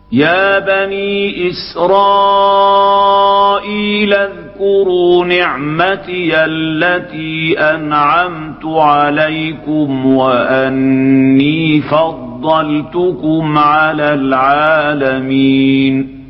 يا بني إسرائيل اذكروا نعمتي التي أنعمت عليكم وأني فضلتكم على العالمين